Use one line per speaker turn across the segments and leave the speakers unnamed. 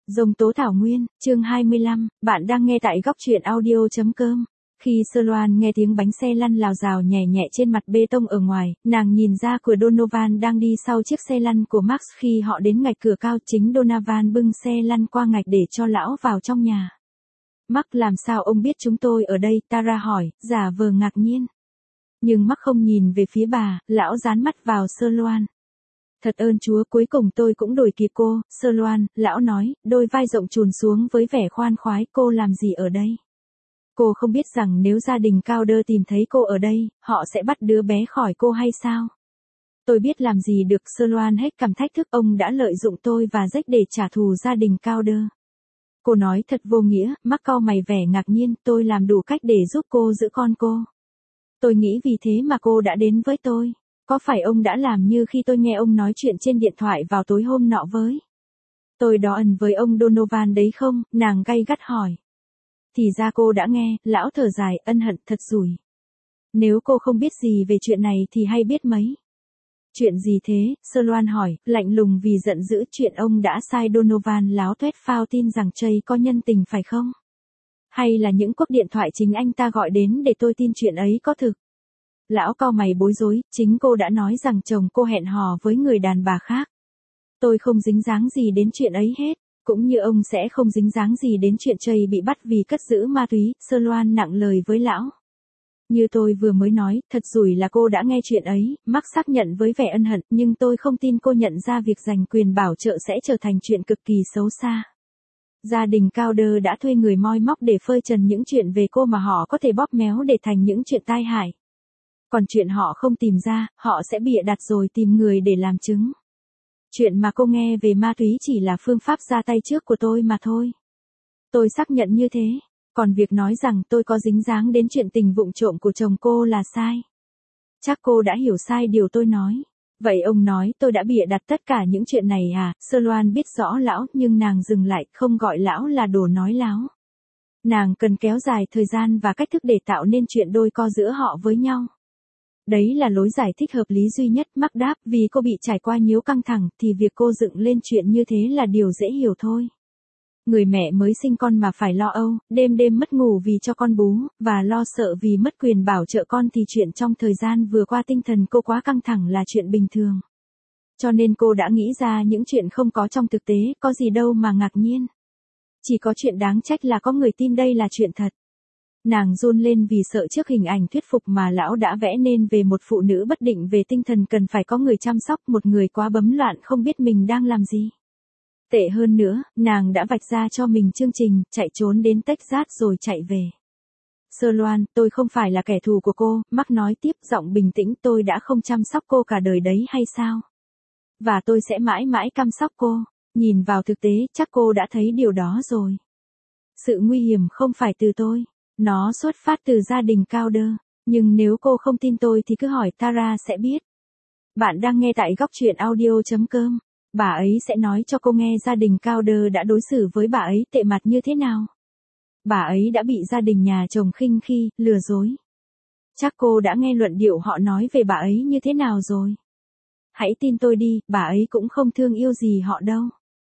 Dông tố thảo nguyên, chương 25, bạn đang nghe tại góc truyện audio.com. Khi Sơ Loan nghe tiếng bánh xe lăn lào rào nhẹ nhẹ trên mặt bê tông ở ngoài, nàng nhìn ra cửa Donovan đang đi sau chiếc xe lăn của Max. Khi họ đến ngạch cửa cao, chính Donovan bưng xe lăn qua ngạch để cho lão vào trong nhà. Max, làm sao ông biết chúng tôi ở đây? Tara hỏi, giả vờ ngạc nhiên. Nhưng Max không nhìn về phía bà, lão dán mắt vào Sơ Loan. Thật ơn Chúa, cuối cùng tôi cũng đuổi kịp cô, Sơ Loan, lão nói, đôi vai rộng trùn xuống với vẻ khoan khoái. Cô làm gì ở đây? Cô không biết rằng nếu gia đình Calder tìm thấy cô ở đây, họ sẽ bắt đứa bé khỏi cô hay sao? Tôi biết làm gì được, Sơ Loan hết cằm thách thức. Ông đã lợi dụng tôi và Jack để trả thù gia đình Calder. Cô nói thật vô nghĩa. Mắc cau mày vẻ ngạc nhiên. Tôi làm đủ cách để giúp cô giữ con cô. Tôi nghĩ vì thế mà cô đã đến với tôi. Có phải ông đã làm như khi tôi nghe ông nói chuyện trên điện thoại vào tối hôm nọ với tôi đó ẩn với ông Donovan đấy không? Nàng gay gắt hỏi. Thì ra cô đã nghe, lão thở dài, ân hận thật rủi. Nếu cô không biết gì về chuyện này thì hay biết mấy. Chuyện gì thế? Sơ Loan hỏi, lạnh lùng vì giận dữ. Chuyện ông đã sai Donovan láo tuét phao tin rằng Chase có nhân tình phải không? Hay là những cuộc điện thoại chính anh ta gọi đến để tôi tin chuyện ấy có thực? Lão cau mày bối rối, chính cô đã nói rằng chồng cô hẹn hò với người đàn bà khác. Tôi không dính dáng gì đến chuyện ấy hết, cũng như ông sẽ không dính dáng gì đến chuyện Chase bị bắt vì cất giữ ma túy. Sơ Loan nặng lời với lão. Như tôi vừa mới nói, thật rủi là cô đã nghe chuyện ấy. Max xác nhận với vẻ ân hận, nhưng tôi không tin cô nhận ra việc giành quyền bảo trợ sẽ trở thành chuyện cực kỳ xấu xa. Gia đình Calder đã thuê người moi móc để phơi trần những chuyện về cô mà họ có thể bóp méo để thành những chuyện tai hại. Còn chuyện họ không tìm ra, họ sẽ bịa đặt rồi tìm người để làm chứng. Chuyện mà cô nghe về ma túy chỉ là phương pháp ra tay trước của tôi mà thôi. Tôi xác nhận như thế. Còn việc nói rằng tôi có dính dáng đến chuyện tình vụng trộm của chồng cô là sai. Chắc cô đã hiểu sai điều tôi nói. Vậy ông nói tôi đã bịa đặt tất cả những chuyện này à? Sơ Loan biết rõ lão, nhưng nàng dừng lại, không gọi lão là đồ nói láo. Nàng cần kéo dài thời gian và cách thức để tạo nên chuyện đôi co giữa họ với nhau. Đấy là lối giải thích hợp lý duy nhất. Max đáp, vì cô bị trải qua nhiều căng thẳng thì việc cô dựng lên chuyện như thế là điều dễ hiểu thôi. Người mẹ mới sinh con mà phải lo âu, đêm đêm mất ngủ vì cho con bú, và lo sợ vì mất quyền bảo trợ con thì chuyện trong thời gian vừa qua tinh thần cô quá căng thẳng là chuyện bình thường. Cho nên cô đã nghĩ ra những chuyện không có trong thực tế, có gì đâu mà ngạc nhiên. Chỉ có chuyện đáng trách là có người tin đây là chuyện thật. Nàng run lên vì sợ trước hình ảnh thuyết phục mà lão đã vẽ nên về một phụ nữ bất định về tinh thần cần phải có người chăm sóc, một người quá bấm loạn không biết mình đang làm gì. Tệ hơn nữa, nàng đã vạch ra cho mình chương trình, chạy trốn đến Texas rồi chạy về. Sơ Loan, tôi không phải là kẻ thù của cô, Max nói tiếp, giọng bình tĩnh, tôi đã không chăm sóc cô cả đời đấy hay sao? Và tôi sẽ mãi mãi chăm sóc cô. Nhìn vào thực tế, chắc cô đã thấy điều đó rồi. Sự nguy hiểm không phải từ tôi. Nó xuất phát từ gia đình Calder. Nhưng nếu cô không tin tôi thì cứ hỏi Tara sẽ biết. Bạn đang nghe tại góc truyện audio.com. Bà ấy sẽ nói cho cô nghe gia đình Calder đã đối xử với bà ấy tệ mặt như thế nào. Bà ấy đã bị gia đình nhà chồng khinh khi, lừa dối. Chắc cô đã nghe luận điệu họ nói về bà ấy như thế nào rồi. Hãy tin tôi đi, bà ấy cũng không thương yêu gì họ đâu.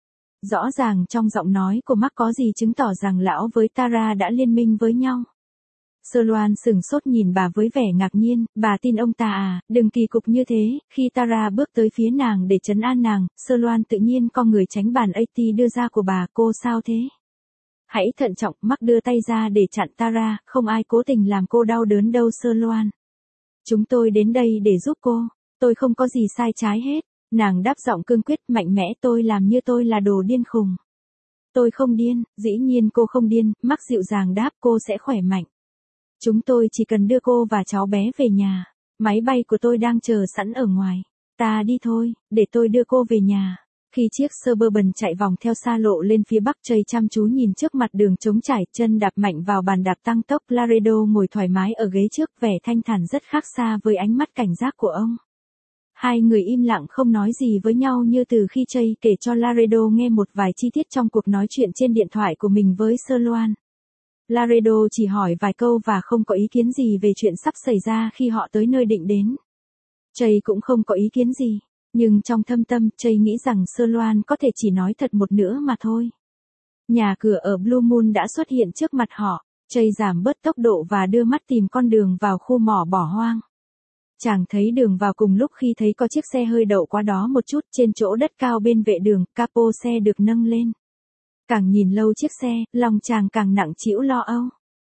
Rõ ràng trong giọng nói của Max có gì chứng tỏ rằng lão với Tara đã liên minh với nhau. Sơ Loan sửng sốt nhìn bà với vẻ ngạc nhiên, bà tin ông ta à? Đừng kỳ cục như thế. Khi Tara bước tới phía nàng để trấn an nàng, Sơ Loan tự nhiên co người tránh bàn AT đưa ra của bà. Cô sao thế? Hãy thận trọng. Max đưa tay ra để chặn Tara, không ai cố tình làm cô đau đớn đâu Sơ Loan. Chúng tôi đến đây để giúp cô. Tôi không có gì sai trái hết. Nàng đáp giọng cương quyết, mạnh mẽ. Tôi làm như tôi là đồ điên khùng. Tôi không điên. Dĩ nhiên cô không điên. Max dịu dàng đáp, cô sẽ khỏe mạnh. Chúng tôi chỉ cần đưa cô và cháu bé về nhà. Máy bay của tôi đang chờ sẵn ở ngoài. Ta đi thôi, để tôi đưa cô về nhà. Khi chiếc Suburban chạy vòng theo xa lộ lên phía bắc, Chase chăm chú nhìn trước mặt đường trống trải, chân đạp mạnh vào bàn đạp tăng tốc. Laredo ngồi thoải mái ở ghế trước, vẻ thanh thản rất khác xa với ánh mắt cảnh giác của ông. Hai người im lặng không nói gì với nhau như từ khi Chase kể cho Laredo nghe một vài chi tiết trong cuộc nói chuyện trên điện thoại của mình với Sơ Loan. Laredo chỉ hỏi vài câu và không có ý kiến gì về chuyện sắp xảy ra khi họ tới nơi định đến. Chase cũng không có ý kiến gì, nhưng trong thâm tâm, Chase nghĩ rằng Sơ Loan có thể chỉ nói thật một nữa mà thôi. Nhà cửa ở Blue Moon đã xuất hiện trước mặt họ. Chase giảm bớt tốc độ và đưa mắt tìm con đường vào khu mỏ bỏ hoang. Chàng thấy đường vào cùng lúc khi thấy có chiếc xe hơi đậu qua đó một chút trên chỗ đất cao bên vệ đường, capo xe được nâng lên. Càng nhìn lâu chiếc xe, lòng chàng càng nặng trĩu lo âu.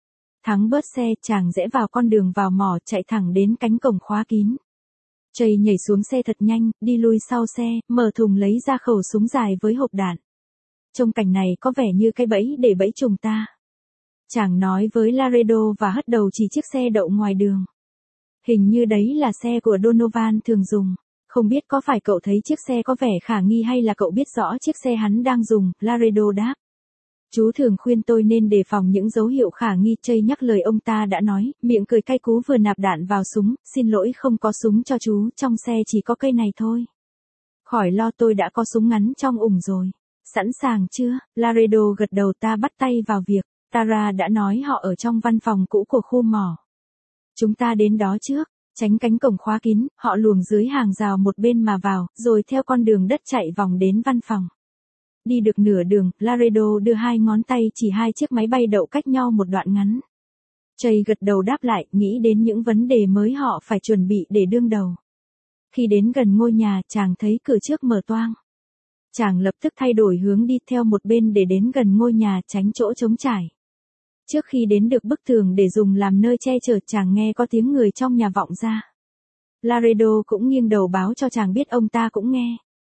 Thắng bớt xe, chàng rẽ vào con đường vào mỏ chạy thẳng đến cánh cổng khóa kín. Chase nhảy xuống xe thật nhanh, đi lui sau xe, mở thùng lấy ra khẩu súng dài với hộp đạn. Trông cảnh này có vẻ như cái bẫy để bẫy chúng ta. Chàng nói với Laredo và hất đầu chỉ chiếc xe đậu ngoài đường. Hình như đấy là xe của Donovan thường dùng. Không biết có phải cậu thấy chiếc xe có vẻ khả nghi hay là cậu biết rõ chiếc xe hắn đang dùng, Laredo đáp. Chú thường khuyên tôi nên đề phòng những dấu hiệu khả nghi, Chase nhắc lời ông ta đã nói, miệng cười cay cú vừa nạp đạn vào súng, xin lỗi không có súng cho chú, trong xe chỉ có cây này thôi. Khỏi lo, tôi đã có súng ngắn trong ủng rồi. Sẵn sàng chưa? Laredo gật đầu. Ta bắt tay vào việc. Tara đã nói họ ở trong văn phòng cũ của khu mỏ. Chúng ta đến đó trước, tránh cánh cổng khóa kín, họ luồng dưới hàng rào một bên mà vào, rồi theo con đường đất chạy vòng đến văn phòng. Đi được nửa đường, Laredo đưa hai ngón tay chỉ hai chiếc máy bay đậu cách nhau một đoạn ngắn. Chase gật đầu đáp lại, nghĩ đến những vấn đề mới họ phải chuẩn bị để đương đầu. Khi đến gần ngôi nhà, chàng thấy cửa trước mở toang. Chàng lập tức thay đổi hướng đi theo một bên để đến gần ngôi nhà, tránh chỗ trống trải. Trước khi đến được bức tường để dùng làm nơi che chở, chàng nghe có tiếng người trong nhà vọng ra. Laredo cũng nghiêng đầu báo cho chàng biết ông ta cũng nghe.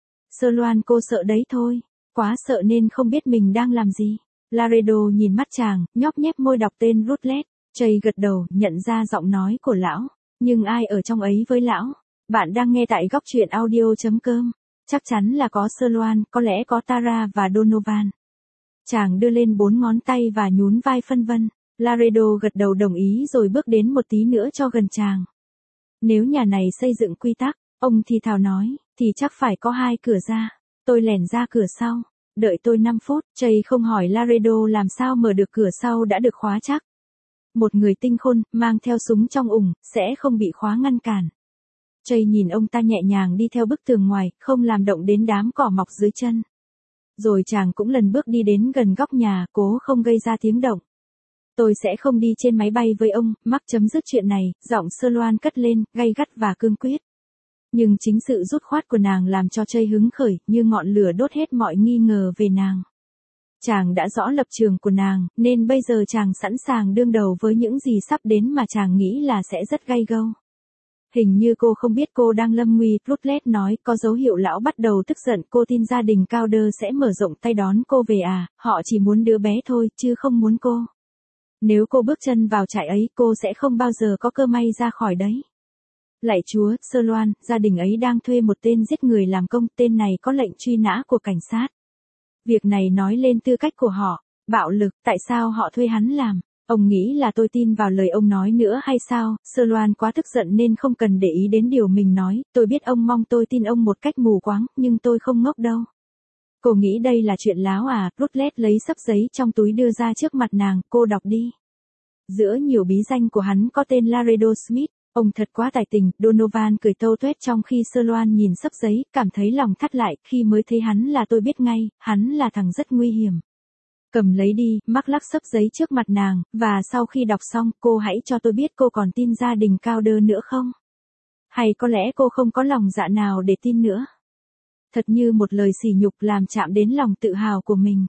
Sloan, cô sợ đấy thôi. Quá sợ nên không biết mình đang làm gì. Laredo nhìn mắt chàng, nhóp nhép môi đọc tên Rutledge. Chase gật đầu, nhận ra giọng nói của lão. Nhưng ai ở trong ấy với lão? Bạn đang nghe tại góc truyện audio.com. Chắc chắn là có Sloan, có lẽ có Tara và Donovan. Chàng đưa lên 4 ngón tay và nhún vai phân vân. Laredo gật đầu đồng ý rồi bước đến một tí nữa cho gần chàng. Nếu nhà này xây dựng quy tắc, ông thì thào nói, thì chắc phải có 2 cửa ra. Tôi lẻn ra cửa sau. Đợi tôi 5 phút, Chase không hỏi Laredo làm sao mở được cửa sau đã được khóa chắc. Một người tinh khôn, mang theo súng trong ủng, sẽ không bị khóa ngăn cản. Chase nhìn ông ta nhẹ nhàng đi theo bức tường ngoài, không làm động đến đám cỏ mọc dưới chân. Rồi chàng cũng lần bước đi đến gần góc nhà, cố không gây ra tiếng động. Tôi sẽ không đi trên máy bay với ông, Mark chấm dứt chuyện này, giọng Sloan cất lên, gay gắt và cương quyết. Nhưng chính sự dứt khoát của nàng làm cho Chase hứng khởi, như ngọn lửa đốt hết mọi nghi ngờ về nàng. Chàng đã rõ lập trường của nàng, nên bây giờ chàng sẵn sàng đương đầu với những gì sắp đến mà chàng nghĩ là sẽ rất gay gâu. Hình như cô không biết cô đang lâm nguy, Rutledge nói, có dấu hiệu lão bắt đầu tức giận, cô tin gia đình Cowder sẽ mở rộng tay đón cô về à, họ chỉ muốn đứa bé thôi, chứ không muốn cô. Nếu cô bước chân vào trại ấy, cô sẽ không bao giờ có cơ may ra khỏi đấy. Lạy Chúa, Sloan, gia đình ấy đang thuê một tên giết người làm công, tên này có lệnh truy nã của cảnh sát. Việc này nói lên tư cách của họ, bạo lực, tại sao họ thuê hắn làm? Ông nghĩ là tôi tin vào lời ông nói nữa hay sao? Sloan quá tức giận nên không cần để ý đến điều mình nói, tôi biết ông mong tôi tin ông một cách mù quáng, nhưng tôi không ngốc đâu. Cô nghĩ đây là chuyện láo à? Rutledge lấy xấp giấy trong túi đưa ra trước mặt nàng, cô đọc đi. Giữa nhiều bí danh của hắn có tên Laredo Smith. Ông thật quá tài tình, Donovan cười tâu tuét trong khi Sloan nhìn xấp giấy, cảm thấy lòng thắt lại, khi mới thấy hắn là tôi biết ngay, hắn là thằng rất nguy hiểm. Cầm lấy đi, Mark lắc xấp giấy trước mặt nàng, và sau khi đọc xong, cô hãy cho tôi biết cô còn tin gia đình Cowder nữa không? Hay có lẽ cô không có lòng dạ nào để tin nữa? Thật như một lời sỉ nhục làm chạm đến lòng tự hào của mình.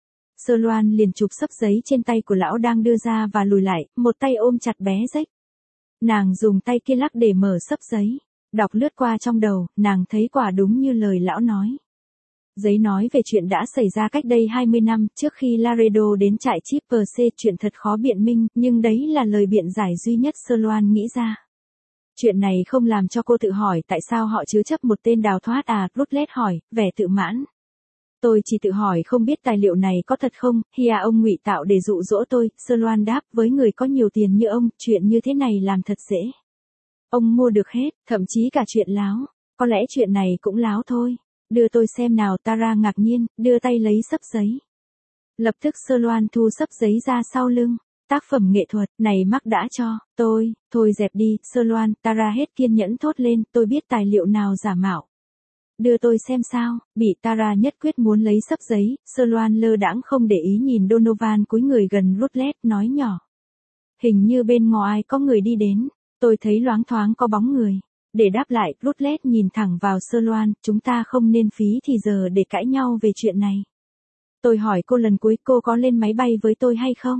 Sloan liền chụp xấp giấy trên tay của lão đang đưa ra và lùi lại, một tay ôm chặt bé Jack. Nàng dùng tay kia lắc để mở xấp giấy. Đọc lướt qua trong đầu, nàng thấy quả đúng như lời lão nói. Giấy nói về chuyện đã xảy ra cách đây 20 năm, trước khi Laredo đến trại Triple C. Chuyện thật khó biện minh, nhưng đấy là lời biện giải duy nhất Sloan nghĩ ra. Chuyện này không làm cho cô tự hỏi tại sao họ chứa chấp một tên đào thoát à? Rutledge hỏi, vẻ tự mãn. Tôi chỉ tự hỏi không biết tài liệu này có thật không, hay ông ngụy tạo để dụ dỗ tôi, Sloan đáp, với người có nhiều tiền như ông, chuyện như thế này làm thật dễ. Ông mua được hết, thậm chí cả chuyện láo, có lẽ chuyện này cũng láo thôi. Đưa tôi xem nào, Tara ngạc nhiên, đưa tay lấy xấp giấy. Lập tức Sloan thu xấp giấy ra sau lưng. Tác phẩm nghệ thuật, này Mark đã cho, tôi, thôi dẹp đi, Sloan, Tara hết kiên nhẫn thốt lên, tôi biết tài liệu nào giả mạo. đưa tôi xem sao, bị Tara nhất quyết muốn lấy xấp giấy, Sloan lơ đãng không để ý nhìn Donovan cúi người gần Rutledge, nói nhỏ. Hình như bên ngoài có người đi đến, tôi thấy loáng thoáng có bóng người. Để đáp lại, Rutledge nhìn thẳng vào Sloan, chúng ta không nên phí thì giờ để cãi nhau về chuyện này. Tôi hỏi cô lần cuối cô có lên máy bay với tôi hay không?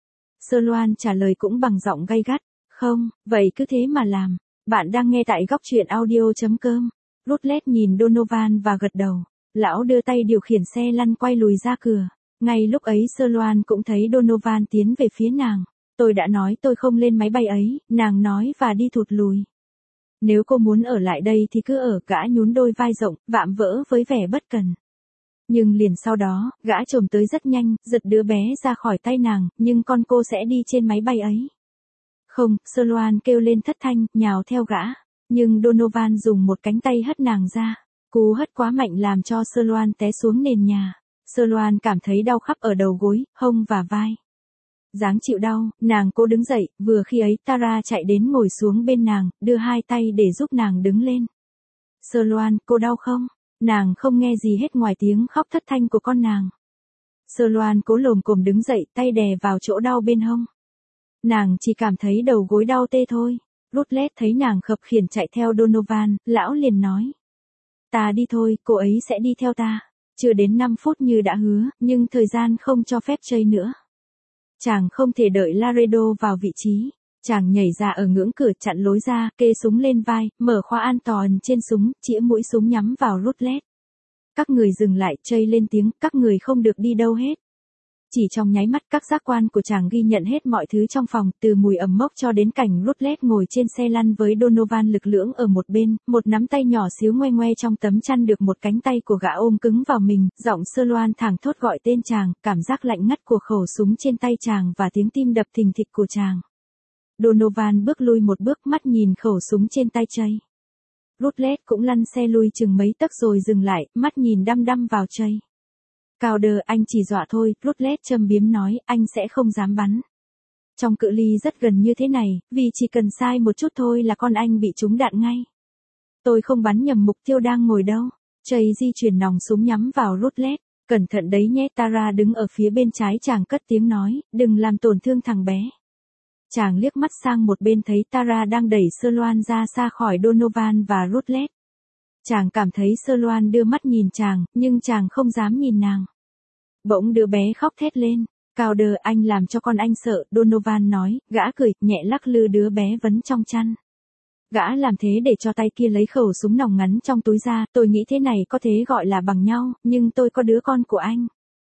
Sloan trả lời cũng bằng giọng gay gắt, không, vậy cứ thế mà làm. Bạn đang nghe tại góc truyện audio.com. Rutledge nhìn Donovan và gật đầu. Lão đưa tay điều khiển xe lăn quay lùi ra cửa. Ngay lúc ấy Sloan cũng thấy Donovan tiến về phía nàng. Tôi đã nói tôi không lên máy bay ấy, nàng nói và đi thụt lùi. Nếu cô muốn ở lại đây thì cứ ở, gã nhún đôi vai rộng, vạm vỡ với vẻ bất cần. Nhưng liền sau đó, gã chồm tới rất nhanh, giật đứa bé ra khỏi tay nàng, nhưng con cô sẽ đi trên máy bay ấy. Không, Sloan kêu lên thất thanh, nhào theo gã. Nhưng Donovan dùng một cánh tay hất nàng ra. Cú hất quá mạnh làm cho Sloan té xuống nền nhà. Sloan cảm thấy đau khắp ở đầu gối, hông và vai. Dáng chịu đau, nàng cố đứng dậy, vừa khi ấy Tara chạy đến ngồi xuống bên nàng, đưa hai tay để giúp nàng đứng lên. Sloan, cô đau không? Nàng không nghe gì hết ngoài tiếng khóc thất thanh của con nàng. Sloan cố lồm cồm đứng dậy, tay đè vào chỗ đau bên hông. Nàng chỉ cảm thấy đầu gối đau tê thôi. Rutledge thấy nàng khập khiễng chạy theo Donovan, lão liền nói. Ta đi thôi, cô ấy sẽ đi theo ta. Chưa đến 5 phút như đã hứa, nhưng thời gian không cho phép chơi nữa. Chàng không thể đợi Laredo vào vị trí. Chàng nhảy ra ở ngưỡng cửa chặn lối ra, kê súng lên vai, mở khóa an toàn trên súng, chĩa mũi súng nhắm vào Rutledge. Các người dừng lại, chây lên tiếng, các người không được đi đâu hết. Chỉ trong nháy mắt các giác quan của chàng ghi nhận hết mọi thứ trong phòng, từ mùi ẩm mốc cho đến cảnh Rutledge ngồi trên xe lăn với Donovan lực lưỡng ở một bên, một nắm tay nhỏ xíu ngoe ngoe trong tấm chăn được một cánh tay của gã ôm cứng vào mình, giọng Sloan thảng thốt gọi tên chàng, cảm giác lạnh ngắt của khẩu súng trên tay chàng và tiếng tim đập thình thịch của chàng. Donovan bước lui một bước, mắt nhìn khẩu súng trên tay Chây. Rutledge cũng lăn xe lui chừng mấy tấc rồi dừng lại, mắt nhìn đăm đăm vào Chây. Cowder, anh chỉ dọa thôi, Rutledge châm biếm nói, anh sẽ không dám bắn. Trong cự ly rất gần như thế này, vì chỉ cần sai một chút thôi là con anh bị trúng đạn ngay. Tôi không bắn nhầm mục tiêu đang ngồi đâu. Chây di chuyển nòng súng nhắm vào Rutledge. Cẩn thận đấy nhé. Tara đứng ở phía bên trái chàng cất tiếng nói, đừng làm tổn thương thằng bé. Chàng liếc mắt sang một bên thấy Tara đang đẩy Sloan ra xa khỏi Donovan và Rutledge. Chàng cảm thấy Sloan đưa mắt nhìn chàng, nhưng chàng không dám nhìn nàng. Bỗng đứa bé khóc thét lên. Cowder, anh làm cho con anh sợ, Donovan nói, gã cười, nhẹ lắc lư đứa bé vấn trong chăn. Gã làm thế để cho tay kia lấy khẩu súng nòng ngắn trong túi ra, tôi nghĩ thế này có thể gọi là bằng nhau, nhưng tôi có đứa con của anh.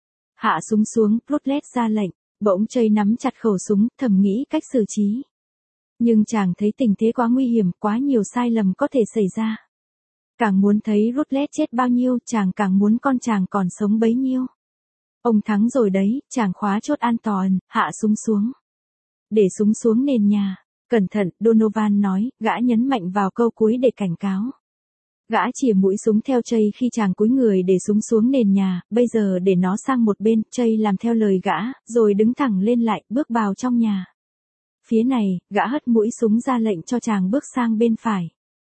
Hạ súng xuống, Rutledge ra lệnh, bỗng Chây nắm chặt khẩu súng, thầm nghĩ cách xử trí. Nhưng chàng thấy tình thế quá nguy hiểm, quá nhiều sai lầm có thể xảy ra. Càng muốn thấy Rutledge chết bao nhiêu, chàng càng muốn con chàng còn sống bấy nhiêu. Ông thắng rồi đấy, chàng khóa chốt an toàn, hạ súng xuống. Để súng xuống nền nhà. Cẩn thận, Donovan nói, gã nhấn mạnh vào câu cuối để cảnh cáo. Gã chìa mũi súng theo Chây khi chàng cúi người để súng xuống nền nhà, bây giờ để nó sang một bên, Chây làm theo lời gã, rồi đứng thẳng lên lại, bước vào trong nhà. Phía này, gã hất mũi súng ra lệnh cho chàng bước sang bên phải.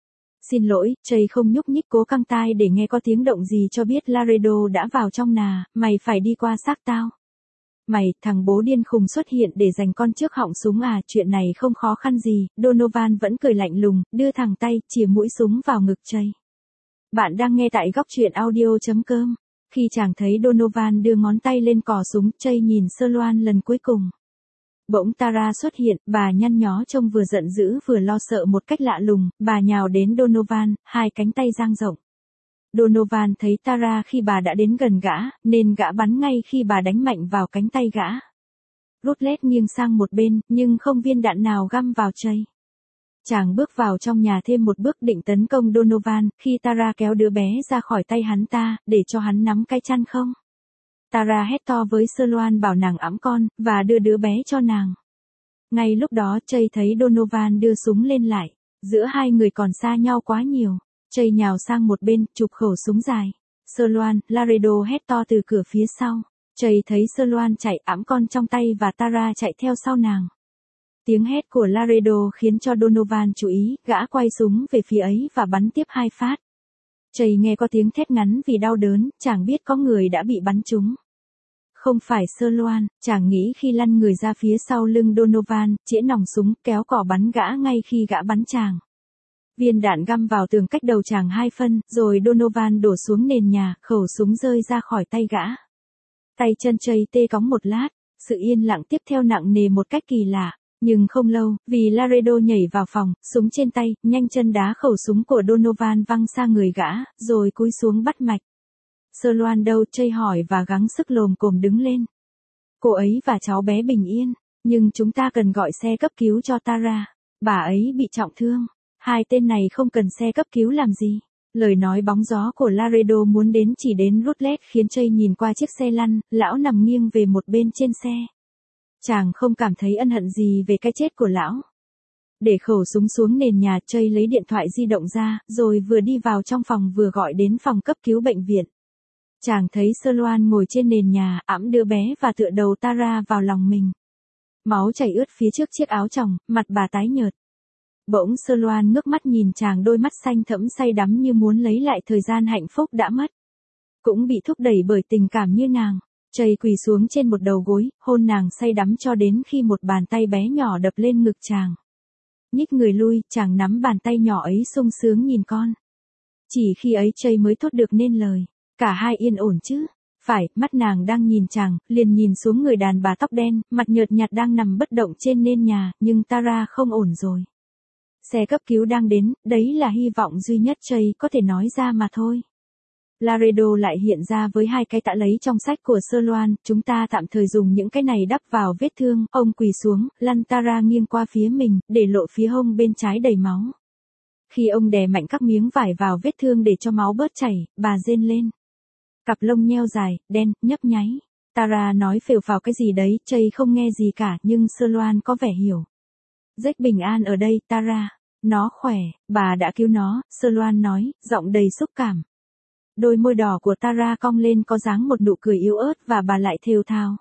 Xin lỗi, Chây không nhúc nhích cố căng tai để nghe có tiếng động gì cho biết Laredo đã vào trong nà, mày phải đi qua xác tao. Mày, thằng bố điên khùng xuất hiện để giành con trước họng súng à, chuyện này không khó khăn gì, Donovan vẫn cười lạnh lùng, đưa thẳng tay, chìa mũi súng vào ngực Chây. Bạn đang nghe tại góc truyện audio.com. Khi chàng thấy Donovan đưa ngón tay lên cò súng, Chây nhìn Sloan lần cuối cùng. Bỗng Tara xuất hiện, bà nhăn nhó trông vừa giận dữ vừa lo sợ một cách lạ lùng, bà nhào đến Donovan, hai cánh tay dang rộng. Donovan thấy Tara khi bà đã đến gần gã, nên gã bắn ngay khi bà đánh mạnh vào cánh tay gã. Rutledge nghiêng sang một bên, nhưng không viên đạn nào găm vào Chây. Chàng bước vào trong nhà thêm một bước định tấn công Donovan, khi Tara kéo đứa bé ra khỏi tay hắn ta, để cho hắn nắm cái chăn không. Tara hét to với Sloan bảo nàng ẵm con, và đưa đứa bé cho nàng. Ngay lúc đó Chây thấy Donovan đưa súng lên lại. Giữa hai người còn xa nhau quá nhiều. Chây nhào sang một bên, chụp khẩu súng dài. Sloan, Laredo hét to từ cửa phía sau. Chây thấy Sloan chạy ẵm con trong tay và Tara chạy theo sau nàng. Tiếng hét của Laredo khiến cho Donovan chú ý, gã quay súng về phía ấy và bắn tiếp 2 phát. Chây nghe có tiếng thét ngắn vì đau đớn, chàng biết có người đã bị bắn trúng. Không phải Sơ Loan, chàng nghĩ khi lăn người ra phía sau lưng Donovan, chĩa nòng súng, kéo cò bắn gã ngay khi gã bắn chàng. Viên đạn găm vào tường cách đầu chàng 2 phân, rồi Donovan đổ xuống nền nhà, khẩu súng rơi ra khỏi tay gã. Tay chân Chây tê cóng một lát, sự yên lặng tiếp theo nặng nề một cách kỳ lạ. Nhưng không lâu, vì Laredo nhảy vào phòng, súng trên tay, nhanh chân đá khẩu súng của Donovan văng sang người gã, rồi cúi xuống bắt mạch. Sơ Loan đâu? Chây hỏi và gắng sức lồm cồm đứng lên. Cô ấy và cháu bé bình yên, nhưng chúng ta cần gọi xe cấp cứu cho Tara. Bà ấy bị trọng thương. Hai tên này không cần xe cấp cứu làm gì. Lời nói bóng gió của Laredo muốn đến chỉ đến Rutledge khiến Chây nhìn qua chiếc xe lăn, lão nằm nghiêng về một bên trên xe. Chàng không cảm thấy ân hận gì về cái chết của lão. Để khẩu súng xuống nền nhà, Chây lấy điện thoại di động ra, rồi vừa đi vào trong phòng vừa gọi đến phòng cấp cứu bệnh viện. Chàng thấy Sơ Loan ngồi trên nền nhà, ẵm đứa bé và tựa đầu Tara vào lòng mình. Máu chảy ướt phía trước chiếc áo choàng, mặt bà tái nhợt. Bỗng Sơ Loan ngước mắt nhìn chàng, đôi mắt xanh thẫm say đắm như muốn lấy lại thời gian hạnh phúc đã mất. Cũng bị thúc đẩy bởi tình cảm như nàng. Chây quỳ xuống trên một đầu gối, hôn nàng say đắm cho đến khi một bàn tay bé nhỏ đập lên ngực chàng. Nhích người lui, chàng nắm bàn tay nhỏ ấy sung sướng nhìn con. Chỉ khi ấy Chây mới thốt được nên lời. Cả hai yên ổn chứ? Phải, mắt nàng đang nhìn chàng, liền nhìn xuống người đàn bà tóc đen, mặt nhợt nhạt đang nằm bất động trên nền nhà, nhưng Tara không ổn rồi. Xe cấp cứu đang đến, đấy là hy vọng duy nhất Chây có thể nói ra mà thôi. Laredo lại hiện ra với 2 cái tạ lấy trong sách của Sơ Loan, chúng ta tạm thời dùng những cái này đắp vào vết thương. Ông quỳ xuống, lăn Tara nghiêng qua phía mình, để lộ phía hông bên trái đầy máu. Khi ông đè mạnh các miếng vải vào vết thương để cho máu bớt chảy, bà rên lên. Cặp lông nheo dài, đen, nhấp nháy. Tara nói phều phào cái gì đấy, Chây không nghe gì cả, nhưng Sơ Loan có vẻ hiểu. Rách bình an ở đây, Tara. Nó khỏe, bà đã cứu nó, Sơ Loan nói, giọng đầy xúc cảm. Đôi môi đỏ của Tara cong lên có dáng một nụ cười yếu ớt và bà lại thều thào.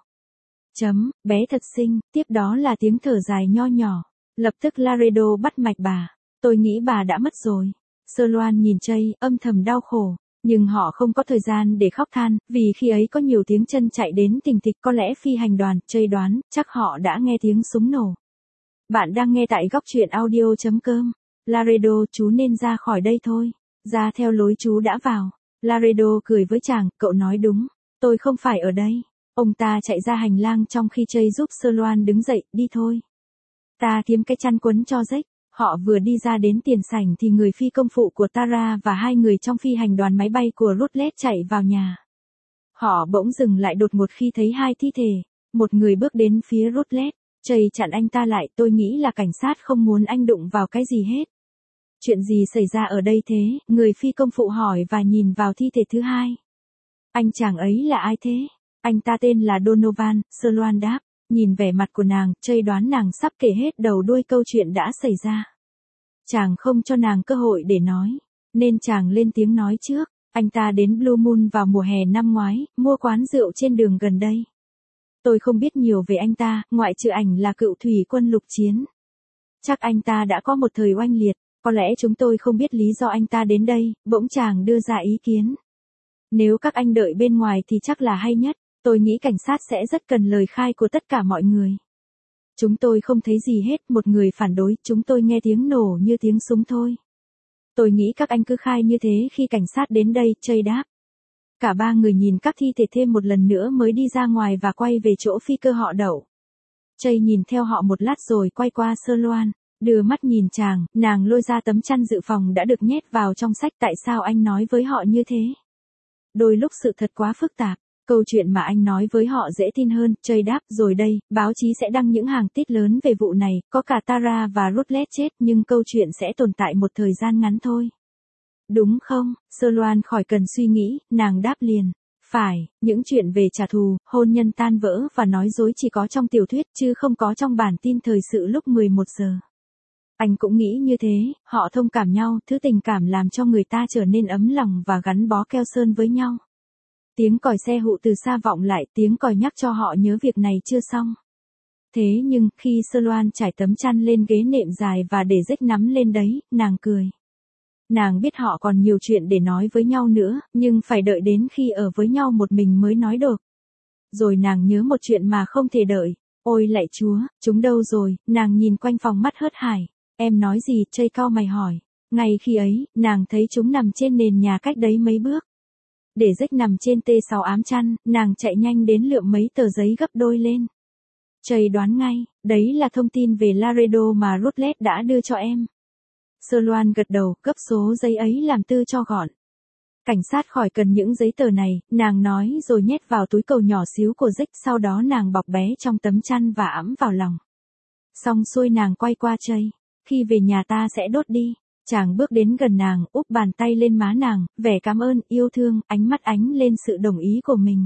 Bé thật xinh, tiếp đó là tiếng thở dài nho nhỏ. Lập tức Laredo bắt mạch bà. Tôi nghĩ bà đã mất rồi. Sơ Loan nhìn Chây, âm thầm đau khổ. Nhưng họ không có thời gian để khóc than, vì khi ấy có nhiều tiếng chân chạy đến thình thịch, có lẽ phi hành đoàn. Chây đoán, chắc họ đã nghe tiếng súng nổ. Bạn đang nghe tại góc truyện audio.com. Laredo, chú nên ra khỏi đây thôi. Ra theo lối chú đã vào. Laredo cười với chàng, cậu nói đúng. Tôi không phải ở đây. Ông ta chạy ra hành lang trong khi Chây giúp Sơ Loan đứng dậy, đi thôi. Ta kiếm cái chăn quấn cho rách. Họ vừa đi ra đến tiền sảnh thì người phi công phụ của Tara và 2 người trong phi hành đoàn máy bay của Rutledge chạy vào nhà. Họ bỗng dừng lại đột ngột khi thấy 2 thi thể. Một người bước đến phía Rutledge. Chây chặn anh ta lại, tôi nghĩ là cảnh sát không muốn anh đụng vào cái gì hết. Chuyện gì xảy ra ở đây thế? Người phi công phụ hỏi và nhìn vào thi thể thứ 2. Anh chàng ấy là ai thế? Anh ta tên là Donovan, Sơ Loan đáp. Nhìn vẻ mặt của nàng, Chây đoán nàng sắp kể hết đầu đuôi câu chuyện đã xảy ra. Chàng không cho nàng cơ hội để nói, nên chàng lên tiếng nói trước. Anh ta đến Blue Moon vào mùa hè năm ngoái, mua quán rượu trên đường gần đây. Tôi không biết nhiều về anh ta, ngoại trừ ảnh là cựu thủy quân lục chiến. Chắc anh ta đã có một thời oanh liệt, có lẽ chúng tôi không biết lý do anh ta đến đây. Bỗng chàng đưa ra ý kiến. Nếu các anh đợi bên ngoài thì chắc là hay nhất. Tôi nghĩ cảnh sát sẽ rất cần lời khai của tất cả mọi người. Chúng tôi không thấy gì hết, một người phản đối, chúng tôi nghe tiếng nổ như tiếng súng thôi. Tôi nghĩ các anh cứ khai như thế khi cảnh sát đến đây, Chây đáp. Cả 3 người nhìn các thi thể thêm một lần nữa mới đi ra ngoài và quay về chỗ phi cơ họ đậu. Chây nhìn theo họ một lát rồi quay qua Sơ Loan, đưa mắt nhìn chàng, nàng lôi ra tấm chăn dự phòng đã được nhét vào trong sách. Tại sao anh nói với họ như thế? Đôi lúc sự thật quá phức tạp. Câu chuyện mà anh nói với họ dễ tin hơn, Chây đáp. Rồi đây, báo chí sẽ đăng những hàng tít lớn về vụ này, có cả Tara và Rutledge chết, nhưng câu chuyện sẽ tồn tại một thời gian ngắn thôi. Đúng không? Sơ Loan khỏi cần suy nghĩ, nàng đáp liền. Phải, những chuyện về trả thù, hôn nhân tan vỡ và nói dối chỉ có trong tiểu thuyết chứ không có trong bản tin thời sự lúc 11 giờ. Anh cũng nghĩ như thế, họ thông cảm nhau, thứ tình cảm làm cho người ta trở nên ấm lòng và gắn bó keo sơn với nhau. Tiếng còi xe hụ từ xa vọng lại, tiếng còi nhắc cho họ nhớ việc này chưa xong. Thế nhưng, khi Sơ Loan trải tấm chăn lên ghế nệm dài và để rách nắm lên đấy, nàng cười. Nàng biết họ còn nhiều chuyện để nói với nhau nữa, nhưng phải đợi đến khi ở với nhau một mình mới nói được. Rồi nàng nhớ một chuyện mà không thể đợi. Ôi lạy Chúa, chúng đâu rồi? Nàng nhìn quanh phòng mắt hớt hải. Em nói gì? Chây cau mày hỏi. Ngay khi ấy, nàng thấy chúng nằm trên nền nhà cách đấy mấy bước. Để rách nằm trên T6 ám chăn, nàng chạy nhanh đến lượm mấy tờ giấy gấp đôi lên. Chây đoán ngay, đấy là thông tin về Laredo mà Rutledge đã đưa cho em. Sơ Loan gật đầu, gấp số giấy ấy làm tư cho gọn. Cảnh sát khỏi cần những giấy tờ này, nàng nói rồi nhét vào túi cầu nhỏ xíu của Jack, sau đó nàng bọc bé trong tấm chăn và ẵm vào lòng. Xong xuôi nàng quay qua Chây. Khi về nhà ta sẽ đốt đi. Chàng bước đến gần nàng, úp bàn tay lên má nàng, vẻ cảm ơn, yêu thương, ánh mắt ánh lên sự đồng ý của mình.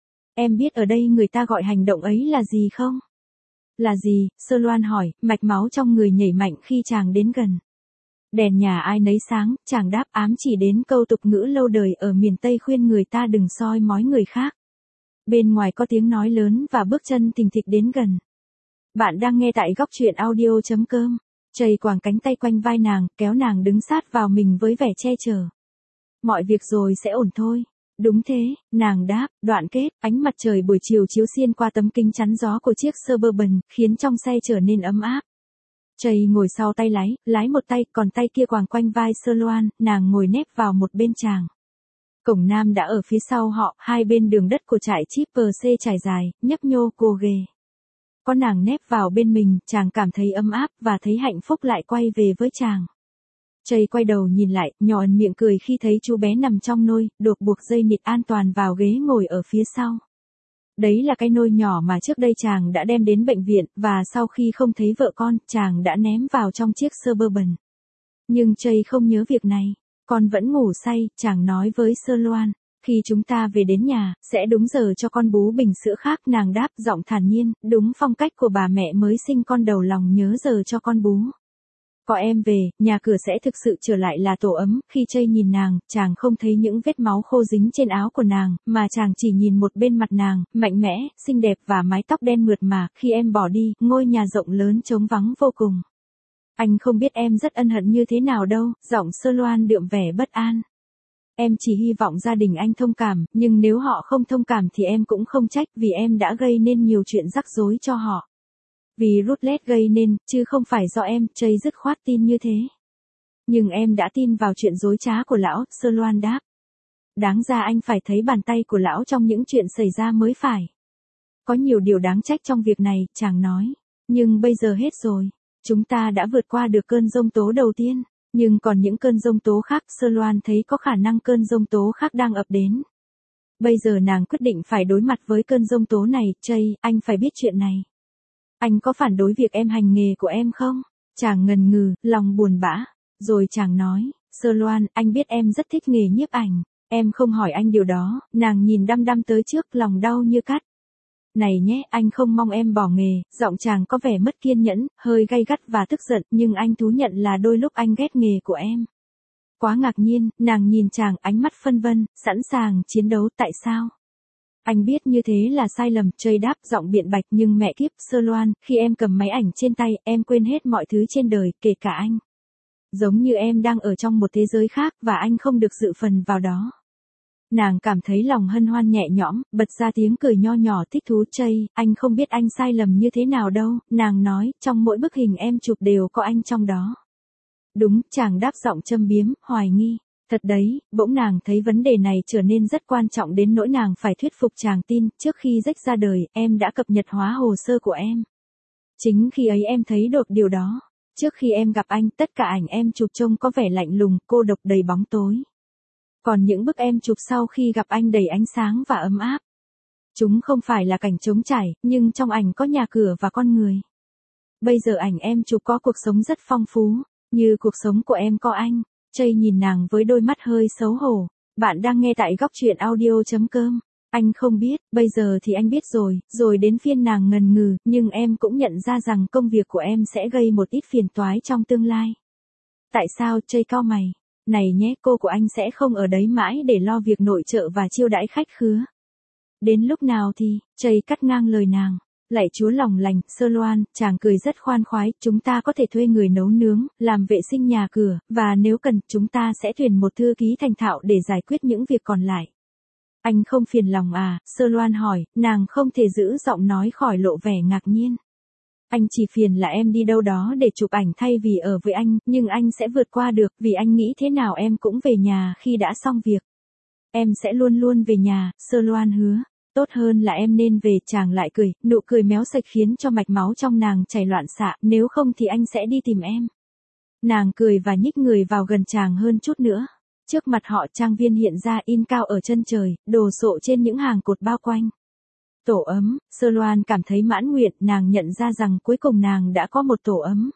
Em biết ở đây người ta gọi hành động ấy là gì không? Là gì? Sơ Loan hỏi, mạch máu trong người nhảy mạnh khi chàng đến gần. Đèn nhà ai nấy sáng, chàng đáp, ám chỉ đến câu tục ngữ lâu đời ở miền Tây khuyên người ta đừng soi mói người khác. Bên ngoài có tiếng nói lớn và bước chân thình thịch đến gần. Bạn đang nghe tại góc truyện audio.com. Chây quàng cánh tay quanh vai nàng, kéo nàng đứng sát vào mình với vẻ che chở. Mọi việc rồi sẽ ổn thôi. Đúng thế, nàng đáp. Đoạn kết, ánh mặt trời buổi chiều chiếu xuyên qua tấm kính chắn gió của chiếc Suburban, khiến trong xe trở nên ấm áp. Chây ngồi sau tay lái một tay, còn tay kia quàng quanh vai Sơ Loan, nàng ngồi nép vào một bên chàng. Cổng nam đã ở phía sau họ, hai bên đường đất của trại Chipper C trải dài, nhấp nhô cô ghề. Có nàng nép vào bên mình, chàng cảm thấy ấm áp và thấy hạnh phúc lại quay về với chàng. Chây quay đầu nhìn lại, nhỏ ẩn miệng cười khi thấy chú bé nằm trong nôi, được buộc dây nịt an toàn vào ghế ngồi ở phía sau. Đấy là cái nôi nhỏ mà trước đây chàng đã đem đến bệnh viện, và sau khi không thấy vợ con, chàng đã ném vào trong chiếc Suburban. Nhưng Chây không nhớ việc này. Con vẫn ngủ say, chàng nói với Sơ Loan. Khi chúng ta về đến nhà, sẽ đúng giờ cho con bú bình sữa khác, nàng đáp giọng thản nhiên, đúng phong cách của bà mẹ mới sinh con đầu lòng nhớ giờ cho con bú. Có em về, nhà cửa sẽ thực sự trở lại là tổ ấm. Khi Chây nhìn nàng, chàng không thấy những vết máu khô dính trên áo của nàng, mà chàng chỉ nhìn một bên mặt nàng, mạnh mẽ, xinh đẹp và mái tóc đen mượt mà. Khi em bỏ đi, ngôi nhà rộng lớn trống vắng vô cùng. Anh không biết em rất ân hận như thế nào đâu, giọng Sơ Loan đượm vẻ bất an. Em chỉ hy vọng gia đình anh thông cảm, nhưng nếu họ không thông cảm thì em cũng không trách, vì em đã gây nên nhiều chuyện rắc rối cho họ. Vì Rutledge gây nên, chứ không phải do em. Chây dứt khoát tin như thế. Nhưng em đã tin vào chuyện dối trá của lão, Sơ Loan đáp. Đáng ra anh phải thấy bàn tay của lão trong những chuyện xảy ra mới phải. Có nhiều điều đáng trách trong việc này, chàng nói. Nhưng bây giờ hết rồi. Chúng ta đã vượt qua được cơn giông tố đầu tiên. Nhưng còn những cơn giông tố khác, Sơ Loan thấy có khả năng cơn giông tố khác đang ập đến. Bây giờ nàng quyết định phải đối mặt với cơn giông tố này. Chây, anh phải biết chuyện này. Anh có phản đối việc em hành nghề của em không? Chàng ngần ngừ, lòng buồn bã. Rồi chàng nói, Sơ Loan, anh biết em rất thích nghề nhiếp ảnh. Em không hỏi anh điều đó. Nàng nhìn đăm đăm tới trước, lòng đau như cắt. Này nhé, anh không mong em bỏ nghề. Giọng chàng có vẻ mất kiên nhẫn, hơi gay gắt và tức giận, nhưng anh thú nhận là đôi lúc anh ghét nghề của em. Quá ngạc nhiên, nàng nhìn chàng, ánh mắt phân vân, sẵn sàng chiến đấu. Tại sao? Anh biết như thế là sai lầm. Chây đáp giọng biện bạch, nhưng mẹ kiếp, Sơ Loan, khi em cầm máy ảnh trên tay, em quên hết mọi thứ trên đời, kể cả anh. Giống như em đang ở trong một thế giới khác, và anh không được dự phần vào đó. Nàng cảm thấy lòng hân hoan nhẹ nhõm, bật ra tiếng cười nho nhỏ thích thú. Chây, anh không biết anh sai lầm như thế nào đâu, nàng nói, trong mỗi bức hình em chụp đều có anh trong đó. Đúng, chàng đáp giọng châm biếm, hoài nghi. Thật đấy, bỗng nàng thấy vấn đề này trở nên rất quan trọng đến nỗi nàng phải thuyết phục chàng tin. Trước khi Jack ra đời, em đã cập nhật hóa hồ sơ của em. Chính khi ấy em thấy được điều đó. Trước khi em gặp anh, tất cả ảnh em chụp trông có vẻ lạnh lùng, cô độc đầy bóng tối. Còn những bức em chụp sau khi gặp anh đầy ánh sáng và ấm áp. Chúng không phải là cảnh trống trải, nhưng trong ảnh có nhà cửa và con người. Bây giờ ảnh em chụp có cuộc sống rất phong phú, như cuộc sống của em có anh. Chây nhìn nàng với đôi mắt hơi xấu hổ. Bạn đang nghe tại góc truyện audio.com. Anh không biết, bây giờ thì anh biết rồi. Rồi đến phiên nàng ngần ngừ, nhưng em cũng nhận ra rằng công việc của em sẽ gây một ít phiền toái trong tương lai. Tại sao? Chây cau mày. Này nhé, cô của anh sẽ không ở đấy mãi để lo việc nội trợ và chiêu đãi khách khứa. Đến lúc nào thì? Chây cắt ngang lời nàng. Lạy Chúa lòng lành, Sơ Loan, chàng cười rất khoan khoái, chúng ta có thể thuê người nấu nướng, làm vệ sinh nhà cửa, và nếu cần, chúng ta sẽ tuyển một thư ký thành thạo để giải quyết những việc còn lại. Anh không phiền lòng à, Sơ Loan hỏi, nàng không thể giữ giọng nói khỏi lộ vẻ ngạc nhiên. Anh chỉ phiền là em đi đâu đó để chụp ảnh thay vì ở với anh, nhưng anh sẽ vượt qua được, vì anh nghĩ thế nào em cũng về nhà khi đã xong việc. Em sẽ luôn luôn về nhà, Sơ Loan hứa. Tốt hơn là em nên về, chàng lại cười, nụ cười méo sạch khiến cho mạch máu trong nàng chảy loạn xạ, nếu không thì anh sẽ đi tìm em. Nàng cười và nhích người vào gần chàng hơn chút nữa. Trước mặt họ trang viên hiện ra in cao ở chân trời, đồ sộ trên những hàng cột bao quanh. Tổ ấm, Sơ Loan cảm thấy mãn nguyện, nàng nhận ra rằng cuối cùng nàng đã có một tổ ấm.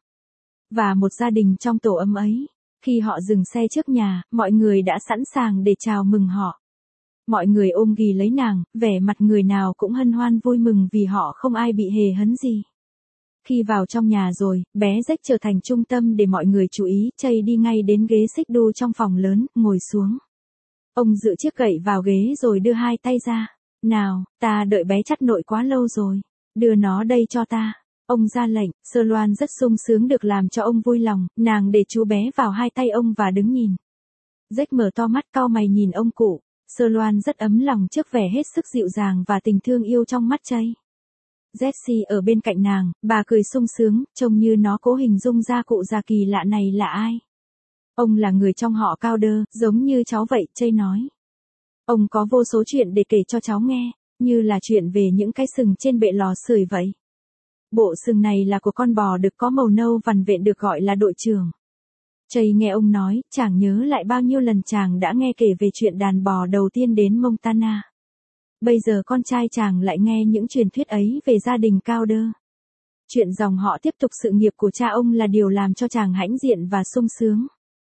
Và một gia đình trong tổ ấm ấy. Khi họ dừng xe trước nhà, mọi người đã sẵn sàng để chào mừng họ. Mọi người ôm ghì lấy nàng, vẻ mặt người nào cũng hân hoan vui mừng vì họ không ai bị hề hấn gì. Khi vào trong nhà rồi, bé Jack trở thành trung tâm để mọi người chú ý, Chây đi ngay đến ghế xích đu trong phòng lớn, ngồi xuống. Ông dựa chiếc gậy vào ghế rồi đưa hai tay ra. Nào, ta đợi bé chắt nội quá lâu rồi. Đưa nó đây cho ta. Ông ra lệnh, Sơ Loan rất sung sướng được làm cho ông vui lòng, nàng để chú bé vào hai tay ông và đứng nhìn. Jack mở to mắt cau mày nhìn ông cụ. Sơ Loan rất ấm lòng trước vẻ hết sức dịu dàng và tình thương yêu trong mắt Chây. Jessie ở bên cạnh nàng, bà cười sung sướng, trông như nó cố hình dung ra cụ già kỳ lạ này là ai. Ông là người trong họ Cowder, giống như cháu vậy, Chây nói. Ông có vô số chuyện để kể cho cháu nghe, như là chuyện về những cái sừng trên bệ lò sưởi vậy. Bộ sừng này là của con bò đực có màu nâu vằn vện được gọi là đội trưởng. Chây nghe ông nói, chàng nhớ lại bao nhiêu lần chàng đã nghe kể về chuyện đàn bò đầu tiên đến Montana. Bây giờ con trai chàng lại nghe những truyền thuyết ấy về gia đình Cowder. Chuyện dòng họ tiếp tục sự nghiệp của cha ông là điều làm cho chàng hãnh diện và sung sướng.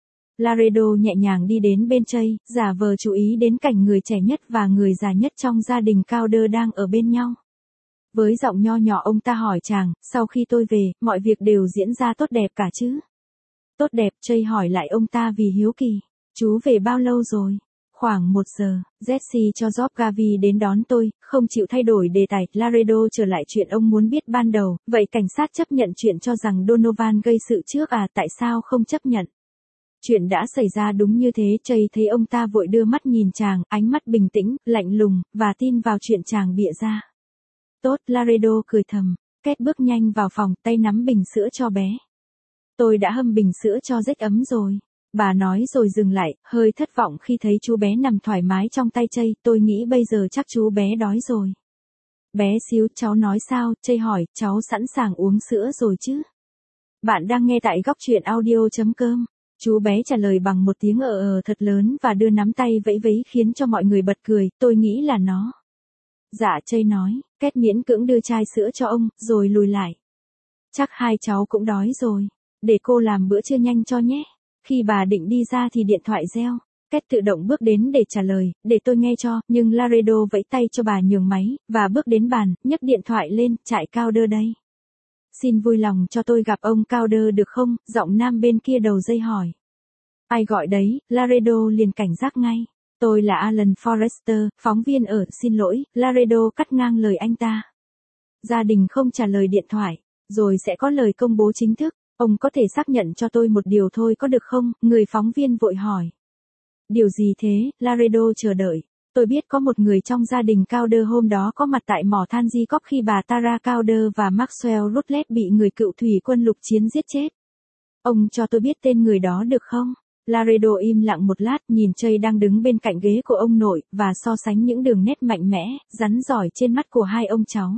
Laredo nhẹ nhàng đi đến bên Chây, giả vờ chú ý đến cảnh người trẻ nhất và người già nhất trong gia đình Cowder đang ở bên nhau. Với giọng nho nhỏ ông ta hỏi chàng, sau khi tôi về, mọi việc đều diễn ra tốt đẹp cả chứ? Tốt đẹp, Chây hỏi lại ông ta vì hiếu kỳ. Chú về bao lâu rồi? Khoảng 1 giờ, Jesse cho Job Gavi đến đón tôi, không chịu thay đổi đề tài. Laredo trở lại chuyện ông muốn biết ban đầu, vậy cảnh sát chấp nhận chuyện cho rằng Donovan gây sự trước à, tại sao không chấp nhận? Chuyện đã xảy ra đúng như thế, Chây thấy ông ta vội đưa mắt nhìn chàng, ánh mắt bình tĩnh, lạnh lùng, và tin vào chuyện chàng bịa ra. Tốt, Laredo cười thầm, Két bước nhanh vào phòng, tay nắm bình sữa cho bé. Tôi đã hâm bình sữa cho Jack ấm rồi. Bà nói rồi dừng lại, hơi thất vọng khi thấy chú bé nằm thoải mái trong tay Chây, tôi nghĩ bây giờ chắc chú bé đói rồi. Bé xíu, cháu nói sao, Chây hỏi, cháu sẵn sàng uống sữa rồi chứ? Bạn đang nghe tại góc truyện audio.com. Chú bé trả lời bằng một tiếng thật lớn và đưa nắm tay vẫy vẫy khiến cho mọi người bật cười, tôi nghĩ là nó. Dạ, Chây nói, Két miễn cưỡng đưa chai sữa cho ông, rồi lùi lại. Chắc hai cháu cũng đói rồi, để cô làm bữa trưa nhanh cho nhé. Khi bà định đi ra thì điện thoại reo. Két tự động bước đến để trả lời, để tôi nghe cho, nhưng Laredo vẫy tay cho bà nhường máy, và bước đến bàn, nhấc điện thoại lên, trại Cowder đây. Xin vui lòng cho tôi gặp ông Cowder được không? Giọng nam bên kia đầu dây hỏi. Ai gọi đấy? Laredo liền cảnh giác ngay. Tôi là Alan Forrester, phóng viên ở, xin lỗi, Laredo cắt ngang lời anh ta. Gia đình không trả lời điện thoại, rồi sẽ có lời công bố chính thức. Ông có thể xác nhận cho tôi một điều thôi có được không? Người phóng viên vội hỏi. Điều gì thế? Laredo chờ đợi. Tôi biết có một người trong gia đình Cowder hôm đó có mặt tại mỏ than Jacob khi bà Tara Cowder và Maxwell Rutledge bị người cựu thủy quân lục chiến giết chết. Ông cho tôi biết tên người đó được không? Laredo im lặng một lát, nhìn Chây đang đứng bên cạnh ghế của ông nội, và so sánh những đường nét mạnh mẽ, rắn giỏi trên mắt của hai ông cháu.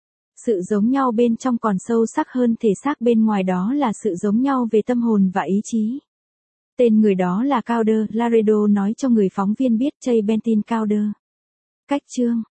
Sự giống nhau bên trong còn sâu sắc hơn thể xác bên ngoài, đó là sự giống nhau về tâm hồn và ý chí. Tên người đó là Cowder, Laredo nói cho người phóng viên biết, Chây Bentin Cowder. Cách chương